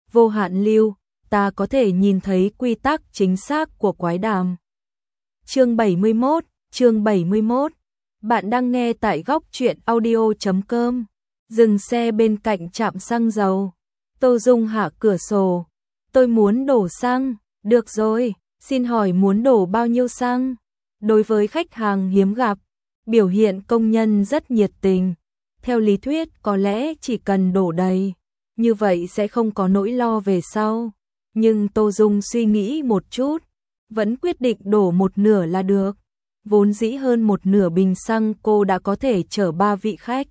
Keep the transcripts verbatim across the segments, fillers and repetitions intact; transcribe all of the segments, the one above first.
vô hạn lưu, ta có thể nhìn thấy quy tắc chính xác của quái đàm. Chương bảy mươi mốt, chương bảy mươi mốt. Bạn đang nghe tại góc truyện audio chấm com. Dừng xe bên cạnh trạm xăng dầu. Tô Dung hạ cửa sổ. Tôi muốn đổ xăng. Được rồi, xin hỏi muốn đổ bao nhiêu xăng? Đối với khách hàng hiếm gặp, biểu hiện công nhân rất nhiệt tình. Theo lý thuyết có lẽ chỉ cần đổ đầy, như vậy sẽ không có nỗi lo về sau. Nhưng Tô Dung suy nghĩ một chút, vẫn quyết định đổ một nửa là được. Vốn dĩ hơn một nửa bình xăng cô đã có thể chở ba vị khách.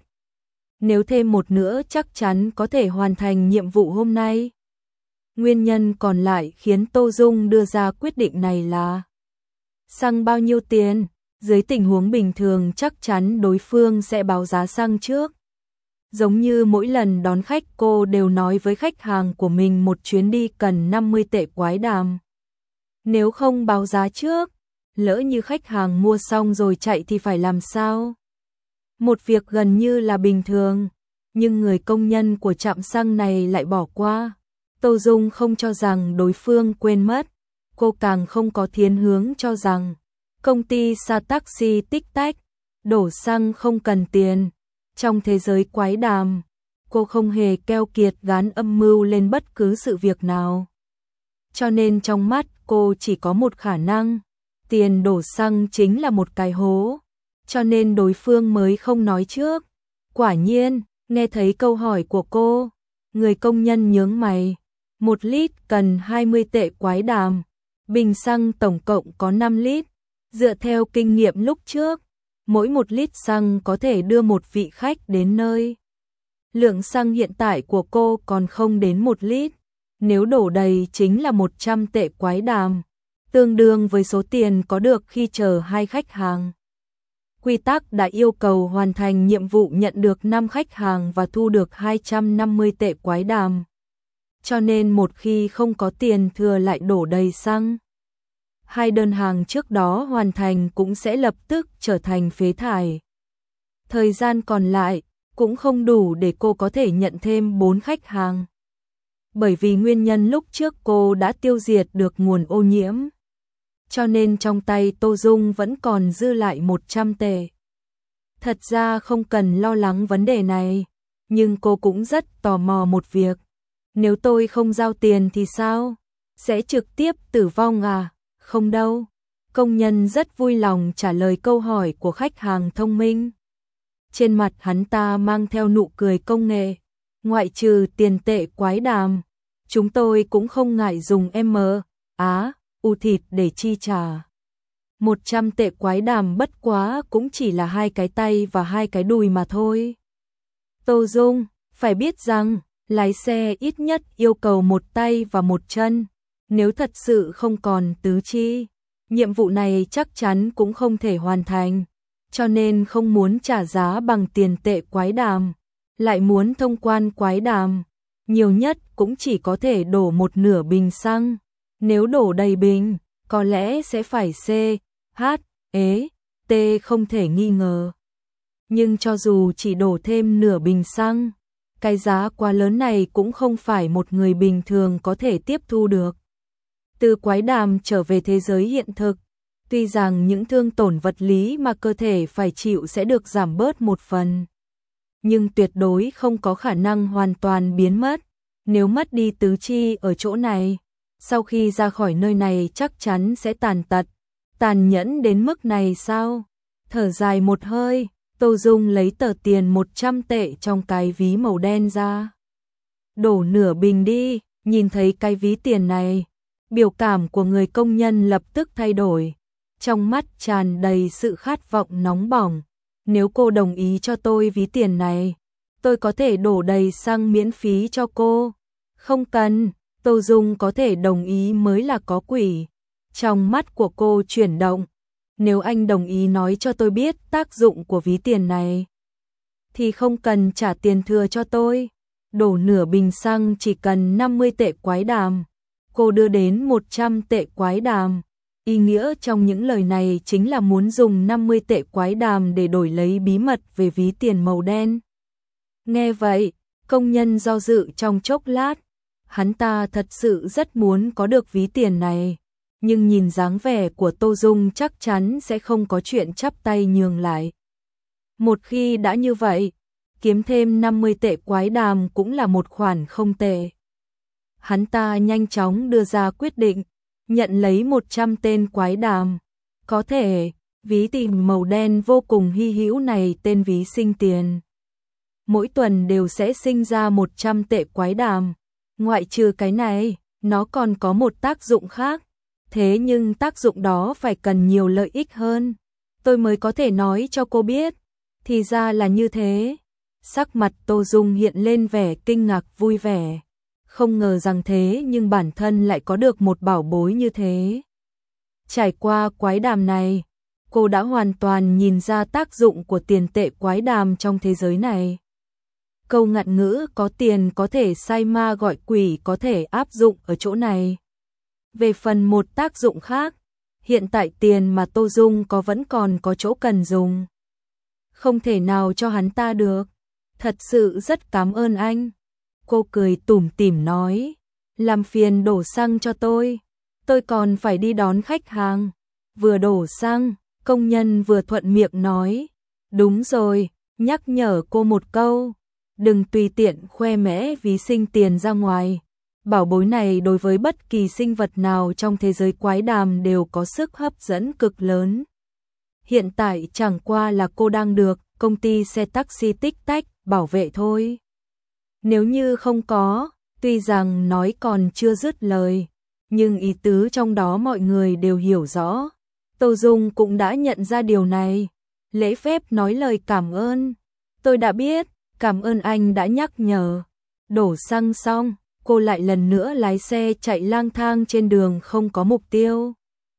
Nếu thêm một nữa chắc chắn có thể hoàn thành nhiệm vụ hôm nay. Nguyên nhân còn lại khiến Tô Dung đưa ra quyết định này là xăng bao nhiêu tiền? Dưới tình huống bình thường chắc chắn đối phương sẽ báo giá xăng trước. Giống như mỗi lần đón khách cô đều nói với khách hàng của mình một chuyến đi cần năm mươi tệ quái đàm. Nếu không báo giá trước, lỡ như khách hàng mua xong rồi chạy thì phải làm sao? Một việc gần như là bình thường, nhưng người công nhân của trạm xăng này lại bỏ qua. Tô Dung không cho rằng đối phương quên mất, cô càng không có thiên hướng cho rằng công ty Sa Taxi tích tách, đổ xăng không cần tiền. Trong thế giới quái đàm, cô không hề keo kiệt gán âm mưu lên bất cứ sự việc nào. Cho nên trong mắt cô chỉ có một khả năng, tiền đổ xăng chính là một cái hố. Cho nên đối phương mới không nói trước. Quả nhiên, nghe thấy câu hỏi của cô, người công nhân nhướng mày. Một lít cần hai mươi tệ quái đàm, bình xăng tổng cộng có năm lít. Dựa theo kinh nghiệm lúc trước, mỗi một lít xăng có thể đưa một vị khách đến nơi. Lượng xăng hiện tại của cô còn không đến một lít. Nếu đổ đầy chính là một trăm tệ quái đàm, tương đương với số tiền có được khi chờ hai khách hàng. Quy tắc đã yêu cầu hoàn thành nhiệm vụ nhận được năm khách hàng và thu được hai trăm năm mươi tệ quái đàm. Cho nên một khi không có tiền thừa lại đổ đầy xăng, hai đơn hàng trước đó hoàn thành cũng sẽ lập tức trở thành phế thải. Thời gian còn lại cũng không đủ để cô có thể nhận thêm bốn khách hàng. Bởi vì nguyên nhân lúc trước cô đã tiêu diệt được nguồn ô nhiễm. Cho nên trong tay Tô Dung vẫn còn dư lại một trăm tệ. Thật ra không cần lo lắng vấn đề này, nhưng cô cũng rất tò mò một việc. Nếu tôi không giao tiền thì sao? Sẽ trực tiếp tử vong à? Không đâu. Công nhân rất vui lòng trả lời câu hỏi của khách hàng thông minh. Trên mặt hắn ta mang theo nụ cười công nghệ. Ngoại trừ tiền tệ quái đàm, chúng tôi cũng không ngại dùng M, Á, U thịt để chi trả. một trăm tệ quái đàm bất quá cũng chỉ là hai cái tay và hai cái đùi mà thôi. Tô Dung, phải biết rằng, lái xe ít nhất yêu cầu một tay và một chân. Nếu thật sự không còn tứ chi, nhiệm vụ này chắc chắn cũng không thể hoàn thành. Cho nên không muốn trả giá bằng tiền tệ quái đàm, lại muốn thông quan quái đàm, nhiều nhất cũng chỉ có thể đổ một nửa bình xăng. Nếu đổ đầy bình, có lẽ sẽ phải C, H, E, T không thể nghi ngờ. Nhưng cho dù chỉ đổ thêm nửa bình xăng, cái giá quá lớn này cũng không phải một người bình thường có thể tiếp thu được. Từ quái đàm trở về thế giới hiện thực, tuy rằng những thương tổn vật lý mà cơ thể phải chịu sẽ được giảm bớt một phần, nhưng tuyệt đối không có khả năng hoàn toàn biến mất. Nếu mất đi tứ chi ở chỗ này, sau khi ra khỏi nơi này chắc chắn sẽ tàn tật. Tàn nhẫn đến mức này sao? Thở dài một hơi, Tô Dung lấy tờ tiền một trăm tệ trong cái ví màu đen ra. Đổ nửa bình đi. Nhìn thấy cái ví tiền này, biểu cảm của người công nhân lập tức thay đổi. Trong mắt tràn đầy sự khát vọng nóng bỏng. Nếu cô đồng ý cho tôi ví tiền này, tôi có thể đổ đầy xăng miễn phí cho cô. Không cần, Tô Dung có thể đồng ý mới là có quỷ. Trong mắt của cô chuyển động. Nếu anh đồng ý nói cho tôi biết tác dụng của ví tiền này, thì không cần trả tiền thừa cho tôi. Đổ nửa bình xăng chỉ cần năm mươi tệ quái đàm. Cô đưa đến một trăm tệ quái đàm. Ý nghĩa trong những lời này chính là muốn dùng năm mươi tệ quái đàm để đổi lấy bí mật về ví tiền màu đen. Nghe vậy, công nhân do dự trong chốc lát. Hắn ta thật sự rất muốn có được ví tiền này, nhưng nhìn dáng vẻ của Tô Dung chắc chắn sẽ không có chuyện chắp tay nhường lại. Một khi đã như vậy, kiếm thêm năm mươi tệ quái đàm cũng là một khoản không tệ. Hắn ta nhanh chóng đưa ra quyết định, nhận lấy một trăm tên quái đàm. Có thể, ví tìm màu đen vô cùng hy hữu này tên ví sinh tiền. Mỗi tuần đều sẽ sinh ra một trăm tệ quái đàm. Ngoại trừ cái này, nó còn có một tác dụng khác. Thế nhưng tác dụng đó phải cần nhiều lợi ích hơn. Tôi mới có thể nói cho cô biết. Thì ra là như thế. Sắc mặt Tô Dung hiện lên vẻ kinh ngạc vui vẻ. Không ngờ rằng thế nhưng bản thân lại có được một bảo bối như thế. Trải qua quái đàm này, cô đã hoàn toàn nhìn ra tác dụng của tiền tệ quái đàm trong thế giới này. Câu ngạn ngữ có tiền có thể sai ma gọi quỷ có thể áp dụng ở chỗ này. Về phần một tác dụng khác, hiện tại tiền mà Tô Dung có vẫn còn có chỗ cần dùng. Không thể nào cho hắn ta được. Thật sự rất cảm ơn anh. Cô cười tủm tỉm nói, làm phiền đổ xăng cho tôi. Tôi còn phải đi đón khách hàng. Vừa đổ xăng, công nhân vừa thuận miệng nói, đúng rồi, nhắc nhở cô một câu. Đừng tùy tiện khoe mẽ ví sinh tiền ra ngoài. Bảo bối này đối với bất kỳ sinh vật nào trong thế giới quái đàm đều có sức hấp dẫn cực lớn. Hiện tại chẳng qua là cô đang được công ty xe taxi Tích Tách bảo vệ thôi. Nếu như không có, tuy rằng nói còn chưa dứt lời, nhưng ý tứ trong đó mọi người đều hiểu rõ. Tô Dung cũng đã nhận ra điều này. Lễ phép nói lời cảm ơn. Tôi đã biết, cảm ơn anh đã nhắc nhở. Đổ xăng xong, cô lại lần nữa lái xe chạy lang thang trên đường không có mục tiêu.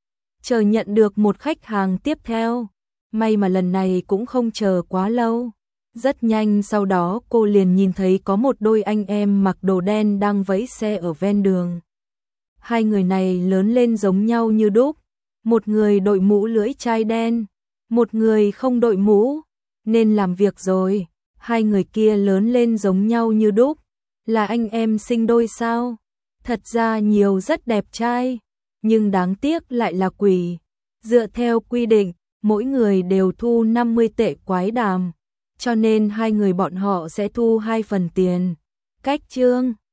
Chờ nhận được một khách hàng tiếp theo. May mà lần này cũng không chờ quá lâu. Rất nhanh sau đó cô liền nhìn thấy có một đôi anh em mặc đồ đen đang vẫy xe ở ven đường. Hai người này lớn lên giống nhau như đúc. Một người đội mũ lưỡi chai đen, một người không đội mũ. Nên làm việc rồi. Hai người kia lớn lên giống nhau như đúc. Là anh em sinh đôi sao? Thật ra nhiều rất đẹp trai, nhưng đáng tiếc lại là quỷ. Dựa theo quy định, mỗi người đều thu năm mươi tệ quái đàm, cho nên hai người bọn họ sẽ thu hai phần tiền. Cách chương